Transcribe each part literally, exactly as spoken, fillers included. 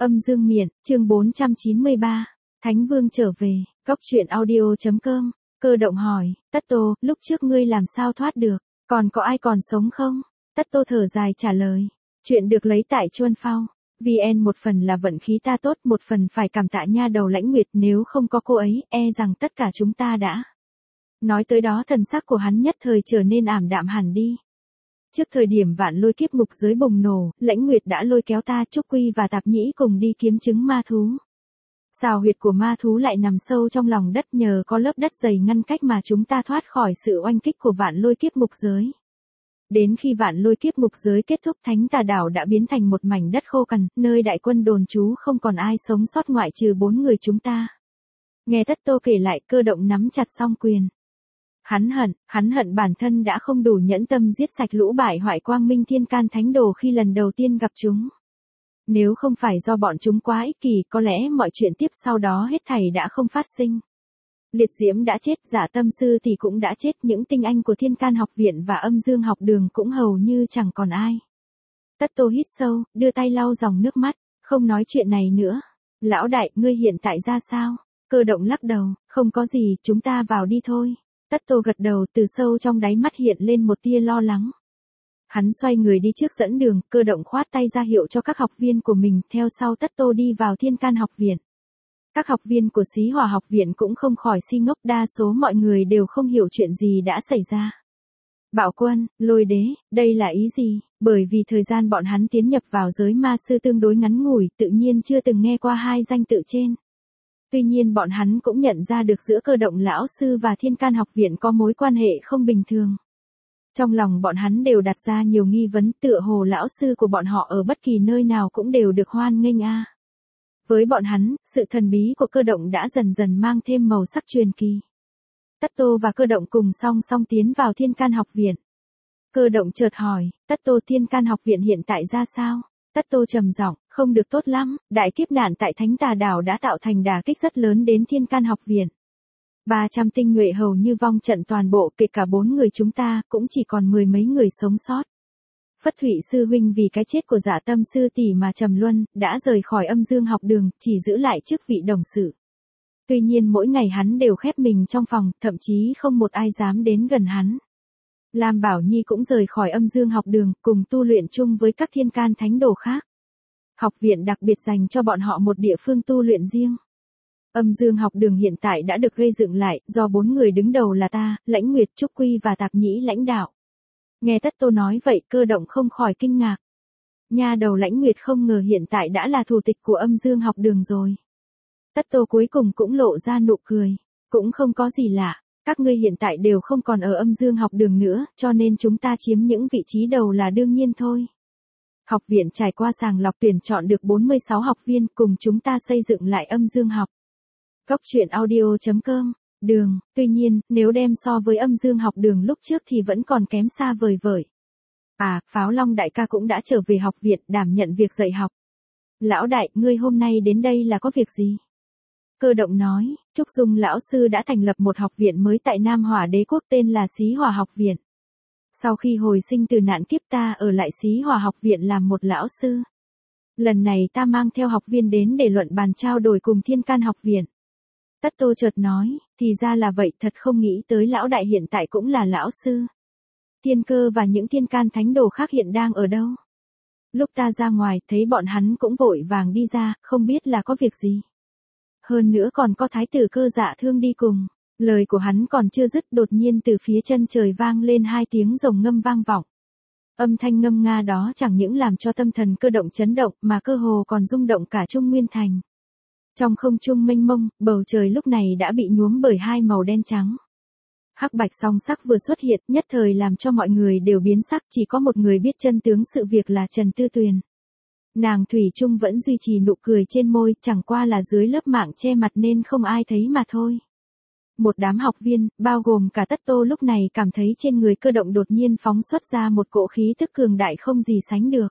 Âm dương miện, chương bốn trăm chín mươi ba. Thánh Vương trở về, góc truyện audio.com, Cơ Động hỏi, Tất Tô, lúc trước ngươi làm sao thoát được, còn có ai còn sống không? Tất Tô thở dài trả lời, chuyện được lấy tại Chuân Phao. vê en một phần là vận khí ta tốt, một phần phải cảm tạ nha đầu Lãnh Nguyệt, nếu không có cô ấy, e rằng tất cả chúng ta đã. Nói tới đó thần sắc của hắn nhất thời trở nên ảm đạm hẳn đi. Trước thời điểm vạn lôi kiếp ngục giới bùng nổ, Lãnh Nguyệt đã lôi kéo ta, Trúc Quy và Tạp Nhĩ cùng đi kiếm chứng ma thú. Xào huyệt của ma thú lại nằm sâu trong lòng đất, nhờ có lớp đất dày ngăn cách mà chúng ta thoát khỏi sự oanh kích của vạn lôi kiếp ngục giới. Đến khi vạn lôi kiếp ngục giới kết thúc, Thánh Tà Đảo đã biến thành một mảnh đất khô cằn, nơi đại quân đồn trú không còn ai sống sót ngoại trừ bốn người chúng ta. Nghe Tất Tô kể lại, Cơ Động nắm chặt song quyền. Hắn hận, hắn hận bản thân đã không đủ nhẫn tâm giết sạch lũ bại hoại Quang Minh Thiên Can Thánh Đồ khi lần đầu tiên gặp chúng. Nếu không phải do bọn chúng quá ích kỷ, có lẽ mọi chuyện tiếp sau đó hết thảy đã không phát sinh. Liệt Diễm đã chết, Dạ Tâm Sư thì cũng đã chết, những tinh anh của Thiên Can học viện và Âm Dương học đường cũng hầu như chẳng còn ai. Tất Tô hít sâu, đưa tay lau dòng nước mắt, không nói chuyện này nữa. Lão đại, ngươi hiện tại ra sao? Cơ Động lắc đầu, không có gì, chúng ta vào đi thôi. Tất Tô gật đầu, từ sâu trong đáy mắt hiện lên một tia lo lắng. Hắn xoay người đi trước dẫn đường, Cơ Động khoát tay ra hiệu cho các học viên của mình, theo sau Tất Tô đi vào Thiên Can học viện. Các học viên của Xí Hỏa học viện cũng không khỏi si ngốc, đa số mọi người đều không hiểu chuyện gì đã xảy ra. Bạo Quân, Lôi Đế, đây là ý gì? Bởi vì thời gian bọn hắn tiến nhập vào giới ma sư tương đối ngắn ngủi, tự nhiên chưa từng nghe qua hai danh tự trên. Tuy nhiên bọn hắn cũng nhận ra được giữa Cơ Động lão sư và Thiên Can học viện có mối quan hệ không bình thường. Trong lòng bọn hắn đều đặt ra nhiều nghi vấn, tựa hồ lão sư của bọn họ ở bất kỳ nơi nào cũng đều được hoan nghênh a. Với bọn hắn, sự thần bí của Cơ Động đã dần dần mang thêm màu sắc truyền kỳ. Tất Tô và Cơ Động cùng song song tiến vào Thiên Can học viện. Cơ Động chợt hỏi, Tất Tô, Thiên Can học viện hiện tại ra sao? Tất Tô trầm giọng, không được tốt lắm, đại kiếp nạn tại Thánh Tà Đảo đã tạo thành đả kích rất lớn đến Thiên Can học viện. ba trăm tinh nhuệ hầu như vong trận toàn bộ, kể cả bốn người chúng ta, cũng chỉ còn mười mấy người sống sót. Phất Thụy sư huynh vì cái chết của Dạ Tâm sư tỷ mà trầm luân, đã rời khỏi Âm Dương học đường, chỉ giữ lại chức vị đồng sự. Tuy nhiên mỗi ngày hắn đều khép mình trong phòng, thậm chí không một ai dám đến gần hắn. Lam Bảo Nhi cũng rời khỏi Âm Dương học đường, cùng tu luyện chung với các Thiên Can Thánh Đồ khác. Học viện đặc biệt dành cho bọn họ một địa phương tu luyện riêng. Âm Dương học đường hiện tại đã được gây dựng lại, do bốn người đứng đầu là ta, Lãnh Nguyệt, Trúc Quy và Tạp Nhĩ lãnh đạo. Nghe Tất Tô nói vậy, Cơ Động không khỏi kinh ngạc. Nha đầu Lãnh Nguyệt không ngờ hiện tại đã là thủ tịch của Âm Dương học đường rồi. Tất Tô cuối cùng cũng lộ ra nụ cười. Cũng không có gì lạ, các ngươi hiện tại đều không còn ở Âm Dương học đường nữa, cho nên chúng ta chiếm những vị trí đầu là đương nhiên thôi. Học viện trải qua sàng lọc tuyển chọn được bốn mươi sáu học viên, cùng chúng ta xây dựng lại Âm Dương học. Góc truyện audio.com, đường, tuy nhiên, nếu đem so với Âm Dương học đường lúc trước thì vẫn còn kém xa vời vợi. À, Pháo Long đại ca cũng đã trở về học viện, đảm nhận việc dạy học. Lão đại, ngươi hôm nay đến đây là có việc gì? Cơ Động nói, Trúc Dung lão sư đã thành lập một học viện mới tại Nam Hỏa Đế quốc tên là Xí Hỏa học viện. Sau khi hồi sinh từ nạn kiếp, ta ở lại Xí Hỏa học viện làm một lão sư. Lần này ta mang theo học viên đến để luận bàn trao đổi cùng Thiên Can học viện. Tất Tô chợt nói, thì ra là vậy, thật không nghĩ tới lão đại hiện tại cũng là lão sư. Thiên Cơ và những Thiên Can Thánh Đồ khác hiện đang ở đâu? Lúc ta ra ngoài, thấy bọn hắn cũng vội vàng đi ra, không biết là có việc gì. Hơn nữa còn có Thái tử Cơ Dạ Thương đi cùng. Lời của hắn còn chưa dứt, đột nhiên từ phía chân trời vang lên hai tiếng rồng ngâm vang vọng. Âm thanh ngâm nga đó chẳng những làm cho tâm thần Cơ Động chấn động, mà cơ hồ còn rung động cả Trung Nguyên thành. Trong không trung mênh mông, bầu trời lúc này đã bị nhuốm bởi hai màu đen trắng. Hắc bạch song sắc vừa xuất hiện, nhất thời làm cho mọi người đều biến sắc, chỉ có một người biết chân tướng sự việc là Trần Tư Tuyền. Nàng thủy chung vẫn duy trì nụ cười trên môi, chẳng qua là dưới lớp mạng che mặt nên không ai thấy mà thôi. Một đám học viên, bao gồm cả Tất Tô lúc này cảm thấy trên người Cơ Động đột nhiên phóng xuất ra một cỗ khí tức cường đại không gì sánh được.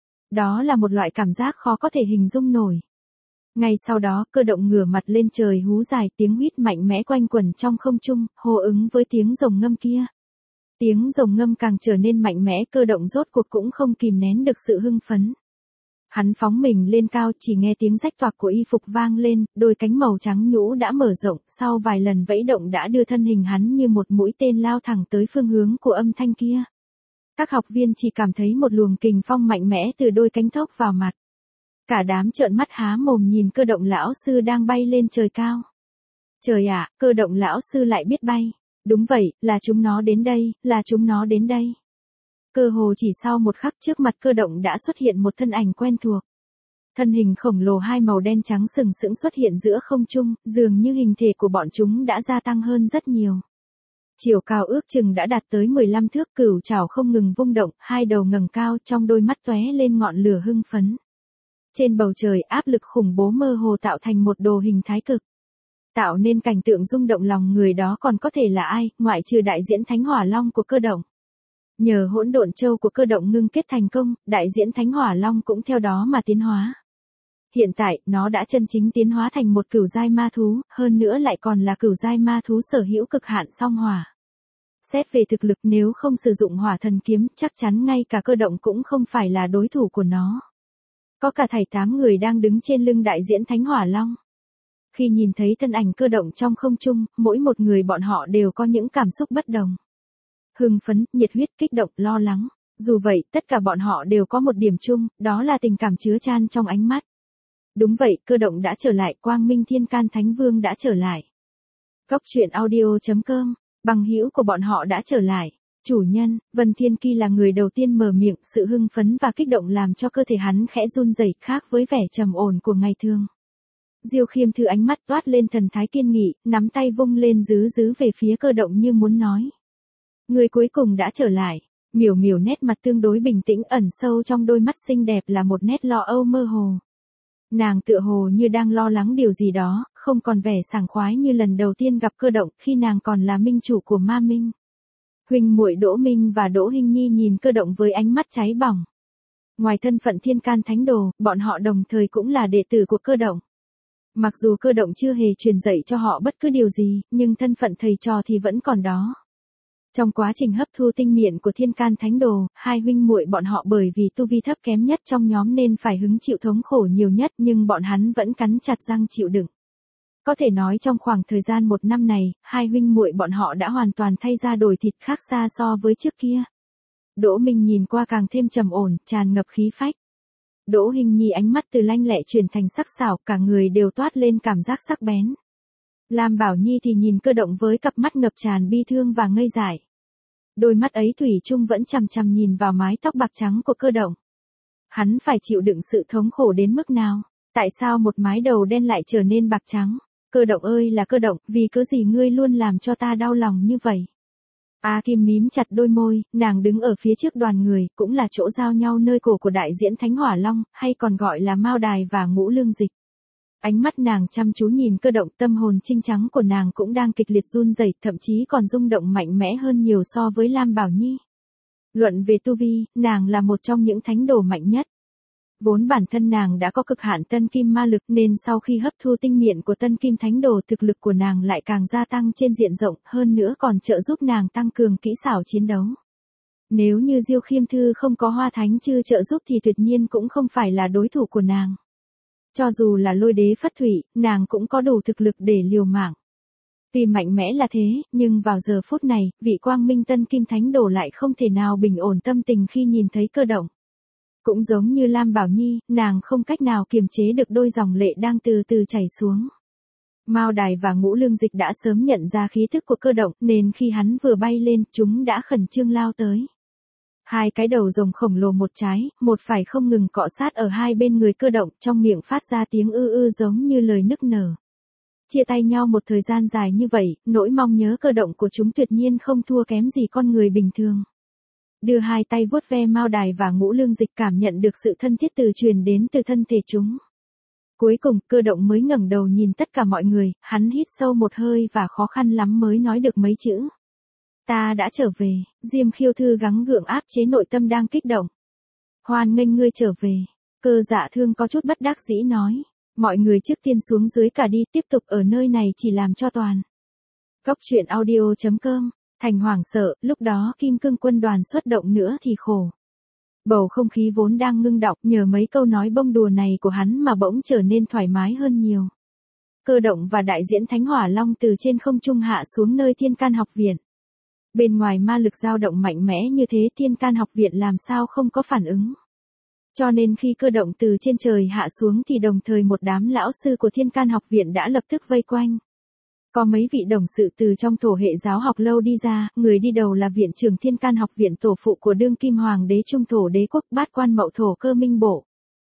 Đó là một loại cảm giác khó có thể hình dung nổi. Ngay sau đó, Cơ Động ngửa mặt lên trời hú dài, tiếng huýt mạnh mẽ quanh quẩn trong không trung, hô ứng với tiếng rồng ngâm kia. Tiếng rồng ngâm càng trở nên mạnh mẽ, Cơ Động rốt cuộc cũng không kìm nén được sự hưng phấn. Hắn phóng mình lên cao, chỉ nghe tiếng rách toạc của y phục vang lên, đôi cánh màu trắng nhũ đã mở rộng, sau vài lần vẫy động đã đưa thân hình hắn như một mũi tên lao thẳng tới phương hướng của âm thanh kia. Các học viên chỉ cảm thấy một luồng kình phong mạnh mẽ từ đôi cánh thốc vào mặt. Cả đám trợn mắt há mồm nhìn Cơ Động lão sư đang bay lên trời cao. Trời ạ, Cơ Động lão sư lại biết bay. Đúng vậy, là chúng nó đến đây, là chúng nó đến đây. Cơ hồ chỉ sau một khắc trước mặt Cơ Động đã xuất hiện một thân ảnh quen thuộc. Thân hình khổng lồ hai màu đen trắng sừng sững xuất hiện giữa không trung, dường như hình thể của bọn chúng đã gia tăng hơn rất nhiều. Chiều cao ước chừng đã đạt tới mười lăm thước, cửu trảo không ngừng vung động, hai đầu ngẩng cao, trong đôi mắt tóe lên ngọn lửa hưng phấn. Trên bầu trời áp lực khủng bố mơ hồ tạo thành một đồ hình thái cực. Tạo nên cảnh tượng rung động lòng người đó còn có thể là ai, ngoại trừ đại diễn Thánh Hỏa Long của Cơ Động. Nhờ hỗn độn châu của Cơ Động ngưng kết thành công, đại diễn Thánh Hỏa Long cũng theo đó mà tiến hóa. Hiện tại, nó đã chân chính tiến hóa thành một cửu giai ma thú, hơn nữa lại còn là cửu giai ma thú sở hữu cực hạn song hỏa. Xét về thực lực, nếu không sử dụng hỏa thần kiếm, chắc chắn ngay cả Cơ Động cũng không phải là đối thủ của nó. Có cả thảy tám người đang đứng trên lưng đại diễn Thánh Hỏa Long. Khi nhìn thấy thân ảnh Cơ Động trong không trung, mỗi một người bọn họ đều có những cảm xúc bất đồng. Hưng phấn, nhiệt huyết, kích động, lo lắng. Dù vậy, tất cả bọn họ đều có một điểm chung, đó là tình cảm chứa chan trong ánh mắt. Đúng vậy, Cơ Động đã trở lại, Quang Minh Thiên Can Thánh Vương đã trở lại. Góc truyện audio chấm com, bằng hữu của bọn họ đã trở lại. Chủ nhân, Vân Thiên Kỳ là người đầu tiên mở miệng, sự hưng phấn và kích động làm cho cơ thể hắn khẽ run rẩy, khác với vẻ trầm ổn của ngày thường. Diêu Khiêm Thư ánh mắt toát lên thần thái kiên nghị, nắm tay vung lên rứ rứ về phía Cơ Động như muốn nói. Người cuối cùng đã trở lại. Miểu Miểu nét mặt tương đối bình tĩnh, ẩn sâu trong đôi mắt xinh đẹp là một nét lo âu mơ hồ. Nàng tựa hồ như đang lo lắng điều gì đó, không còn vẻ sảng khoái như lần đầu tiên gặp Cơ Động khi nàng còn là minh chủ của Ma Minh. Huynh muội Đỗ Minh và Đỗ Hinh Nhi nhìn Cơ Động với ánh mắt cháy bỏng. Ngoài thân phận Thiên Can Thánh Đồ, bọn họ đồng thời cũng là đệ tử của Cơ Động. Mặc dù Cơ Động chưa hề truyền dạy cho họ bất cứ điều gì, nhưng thân phận thầy trò thì vẫn còn đó. Trong quá trình hấp thu tinh miện của Thiên Can Thánh Đồ, hai huynh muội bọn họ bởi vì tu vi thấp kém nhất trong nhóm nên phải hứng chịu thống khổ nhiều nhất, nhưng bọn hắn vẫn cắn chặt răng chịu đựng. Có thể nói trong khoảng thời gian một năm này, hai huynh muội bọn họ đã hoàn toàn thay ra đổi thịt, khác xa so với trước kia. Đỗ Minh nhìn qua càng thêm trầm ổn, tràn ngập khí phách. Đỗ Hinh Nhi ánh mắt từ lanh lẹ chuyển thành sắc sảo, cả người đều toát lên cảm giác sắc bén. Lam Bảo Nhi thì nhìn Cơ Động với cặp mắt ngập tràn bi thương và ngây dại. Đôi mắt ấy thủy chung vẫn chằm chằm nhìn vào mái tóc bạc trắng của Cơ Động. Hắn phải chịu đựng sự thống khổ đến mức nào? Tại sao một mái đầu đen lại trở nên bạc trắng? Cơ Động ơi là Cơ Động, vì cớ gì ngươi luôn làm cho ta đau lòng như vậy? A Kim mím chặt đôi môi, nàng đứng ở phía trước đoàn người, cũng là chỗ giao nhau nơi cổ của đại diễn Thánh Hỏa Long, hay còn gọi là Mao Đài và Ngũ Lương Dịch. Ánh mắt nàng chăm chú nhìn Cơ Động, tâm hồn trinh trắng của nàng cũng đang kịch liệt run rẩy, thậm chí còn rung động mạnh mẽ hơn nhiều so với Lam Bảo Nhi. Luận về tu vi, nàng là một trong những thánh đồ mạnh nhất. Vốn bản thân nàng đã có cực hạn tân kim ma lực nên sau khi hấp thu tinh miện của tân kim thánh đồ, thực lực của nàng lại càng gia tăng trên diện rộng, hơn nữa còn trợ giúp nàng tăng cường kỹ xảo chiến đấu. Nếu như Diêu Khiêm Thư không có Hoa Thánh Chư trợ giúp thì tuyệt nhiên cũng không phải là đối thủ của nàng. Cho dù là Lôi Đế Phất Thủy, nàng cũng có đủ thực lực để liều mạng. Tuy mạnh mẽ là thế, nhưng vào giờ phút này, vị Quang Minh Tân Kim Thánh Đồ lại không thể nào bình ổn tâm tình khi nhìn thấy Cơ Động. Cũng giống như Lam Bảo Nhi, nàng không cách nào kiềm chế được đôi dòng lệ đang từ từ chảy xuống. Mao Đài và Ngũ Lương Dịch đã sớm nhận ra khí thức của Cơ Động, nên khi hắn vừa bay lên, chúng đã khẩn trương lao tới. Hai cái đầu rồng khổng lồ một trái, một phải không ngừng cọ sát ở hai bên người Cơ Động, trong miệng phát ra tiếng ư ư giống như lời nức nở. Chia tay nhau một thời gian dài như vậy, nỗi mong nhớ Cơ Động của chúng tuyệt nhiên không thua kém gì con người bình thường. Đưa hai tay vuốt ve Mao Đài và Ngũ Lương Dịch, cảm nhận được sự thân thiết từ truyền đến từ thân thể chúng. Cuối cùng, Cơ Động mới ngẩng đầu nhìn tất cả mọi người, hắn hít sâu một hơi và khó khăn lắm mới nói được mấy chữ. Ta đã trở về. Diêm Khiêu Thư gắng gượng áp chế nội tâm đang kích động. Hoan nghênh ngươi trở về. Cơ Dạ Thương có chút bất đắc dĩ nói. Mọi người trước tiên xuống dưới cả đi, tiếp tục ở nơi này chỉ làm cho toàn. Góc truyện audio chấm com. Thành hoảng sợ, lúc đó Kim Cương quân đoàn xuất động nữa thì khổ. Bầu không khí vốn đang ngưng đọng nhờ mấy câu nói bông đùa này của hắn mà bỗng trở nên thoải mái hơn nhiều. Cơ động và đại diễn Thánh Hỏa Long từ trên không trung hạ xuống nơi Thiên Can học viện. Bên ngoài ma lực dao động mạnh mẽ như thế Thiên Can học viện làm sao không có phản ứng. Cho nên khi cơ động từ trên trời hạ xuống thì đồng thời một đám lão sư của Thiên Can học viện đã lập tức vây quanh. Có mấy vị đồng sự từ trong thổ hệ giáo học lâu đi ra, người đi đầu là viện trưởng Thiên Can học viện tổ phụ của đương kim hoàng đế trung thổ đế quốc bát quan mậu thổ Cơ Minh Bộ.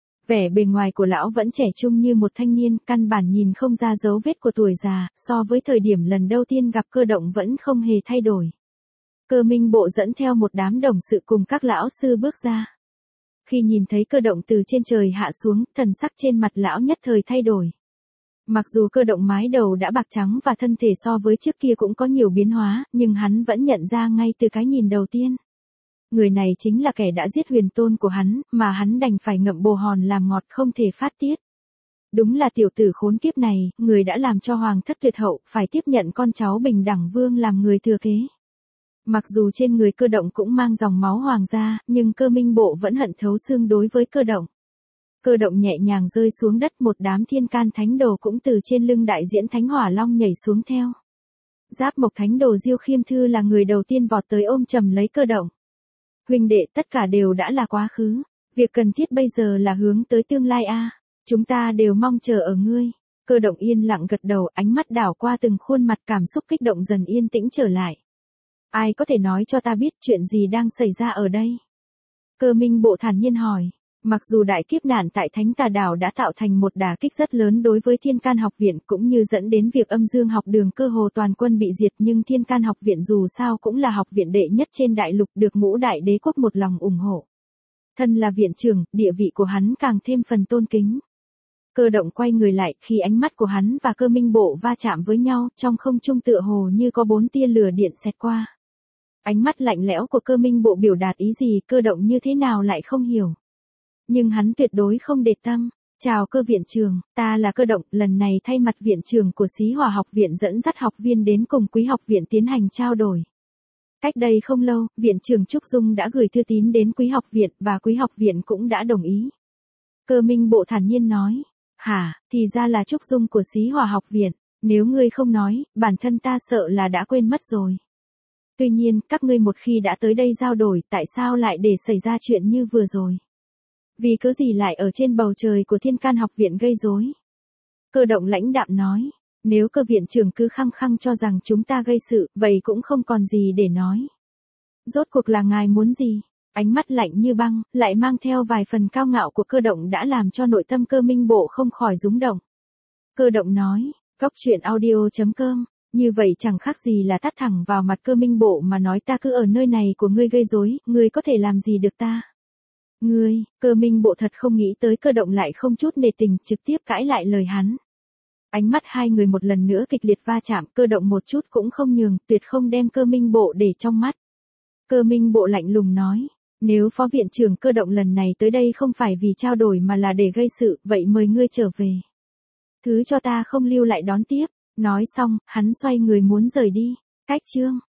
Vẻ bề ngoài của lão vẫn trẻ trung như một thanh niên, căn bản nhìn không ra dấu vết của tuổi già, so với thời điểm lần đầu tiên gặp cơ động vẫn không hề thay đổi. Cơ Minh Bộ dẫn theo một đám đồng sự cùng các lão sư bước ra. Khi nhìn thấy cơ động từ trên trời hạ xuống, thần sắc trên mặt lão nhất thời thay đổi. Mặc dù cơ động mái đầu đã bạc trắng và thân thể so với trước kia cũng có nhiều biến hóa, nhưng hắn vẫn nhận ra ngay từ cái nhìn đầu tiên. Người này chính là kẻ đã giết huyền tôn của hắn, mà hắn đành phải ngậm bồ hòn làm ngọt không thể phát tiết. Đúng là tiểu tử khốn kiếp này, người đã làm cho hoàng thất tuyệt hậu, phải tiếp nhận con cháu bình đẳng vương làm người thừa kế. Mặc dù trên người cơ động cũng mang dòng máu hoàng gia, nhưng Cơ Minh Bộ vẫn hận thấu xương đối với cơ động. Cơ động nhẹ nhàng rơi xuống đất, một đám Thiên Can thánh đồ cũng từ trên lưng đại diễn Thánh Hỏa Long nhảy xuống theo. Giáp Mộc Thánh Đồ Diêu Khiêm Thư là người đầu tiên vọt tới ôm chầm lấy cơ động. Huynh đệ, tất cả đều đã là quá khứ, việc cần thiết bây giờ là hướng tới tương lai a. Chúng ta đều mong chờ ở ngươi. Cơ động yên lặng gật đầu, ánh mắt đảo qua từng khuôn mặt, cảm xúc kích động dần yên tĩnh trở lại. Ai có thể nói cho ta biết chuyện gì đang xảy ra ở đây? Cơ Minh Bộ thản nhiên hỏi. Mặc dù đại kiếp nạn tại Thánh Tà Đảo đã tạo thành một đả kích rất lớn đối với Thiên Can học viện cũng như dẫn đến việc âm dương học đường cơ hồ toàn quân bị diệt, nhưng Thiên Can học viện dù sao cũng là học viện đệ nhất trên đại lục, được ngũ đại đế quốc một lòng ủng hộ. Thân là viện trưởng, địa vị của hắn càng thêm phần tôn kính. Cơ động quay người lại, khi ánh mắt của hắn và Cơ Minh Bộ va chạm với nhau, trong không trung tựa hồ như có bốn tia lửa điện xẹt qua. Ánh mắt lạnh lẽo của Cơ Minh Bộ biểu đạt ý gì, cơ động như thế nào lại không hiểu. Nhưng hắn tuyệt đối không để tâm. Chào Cơ viện trưởng, ta là Cơ động, lần này thay mặt viện trưởng của Xí Hỏa học viện dẫn dắt học viên đến cùng Quý học viện tiến hành trao đổi. Cách đây không lâu, viện trưởng Trúc Dung đã gửi thư tín đến Quý học viện và Quý học viện cũng đã đồng ý. Cơ Minh Bộ thản nhiên nói. Hả, thì ra là Trúc Dung của Xí Hỏa học viện, nếu ngươi không nói, bản thân ta sợ là đã quên mất rồi. Tuy nhiên, các ngươi một khi đã tới đây giao đổi, tại sao lại để xảy ra chuyện như vừa rồi? Vì cớ gì lại ở trên bầu trời của Thiên Can học viện gây rối? Cơ động lãnh đạm nói, nếu Cơ viện trưởng cứ khăng khăng cho rằng chúng ta gây sự, vậy cũng không còn gì để nói. Rốt cuộc là ngài muốn gì? Ánh mắt lạnh như băng, lại mang theo vài phần cao ngạo của cơ động đã làm cho nội tâm Cơ Minh Bộ không khỏi rúng động. Cơ động nói, góc truyện audio chấm com, như vậy chẳng khác gì là tát thẳng vào mặt Cơ Minh Bộ mà nói ta cứ ở nơi này của ngươi gây rối, ngươi có thể làm gì được ta? Ngươi, Cơ Minh Bộ thật không nghĩ tới cơ động lại không chút nể tình, trực tiếp cãi lại lời hắn. Ánh mắt hai người một lần nữa kịch liệt va chạm, cơ động một chút cũng không nhường, tuyệt không đem Cơ Minh Bộ để trong mắt. Cơ Minh Bộ lạnh lùng nói, nếu phó viện trưởng Cơ động lần này tới đây không phải vì trao đổi mà là để gây sự, vậy mời ngươi trở về. Thứ cho ta không lưu lại đón tiếp. Nói xong, hắn xoay người muốn rời đi. Cách chương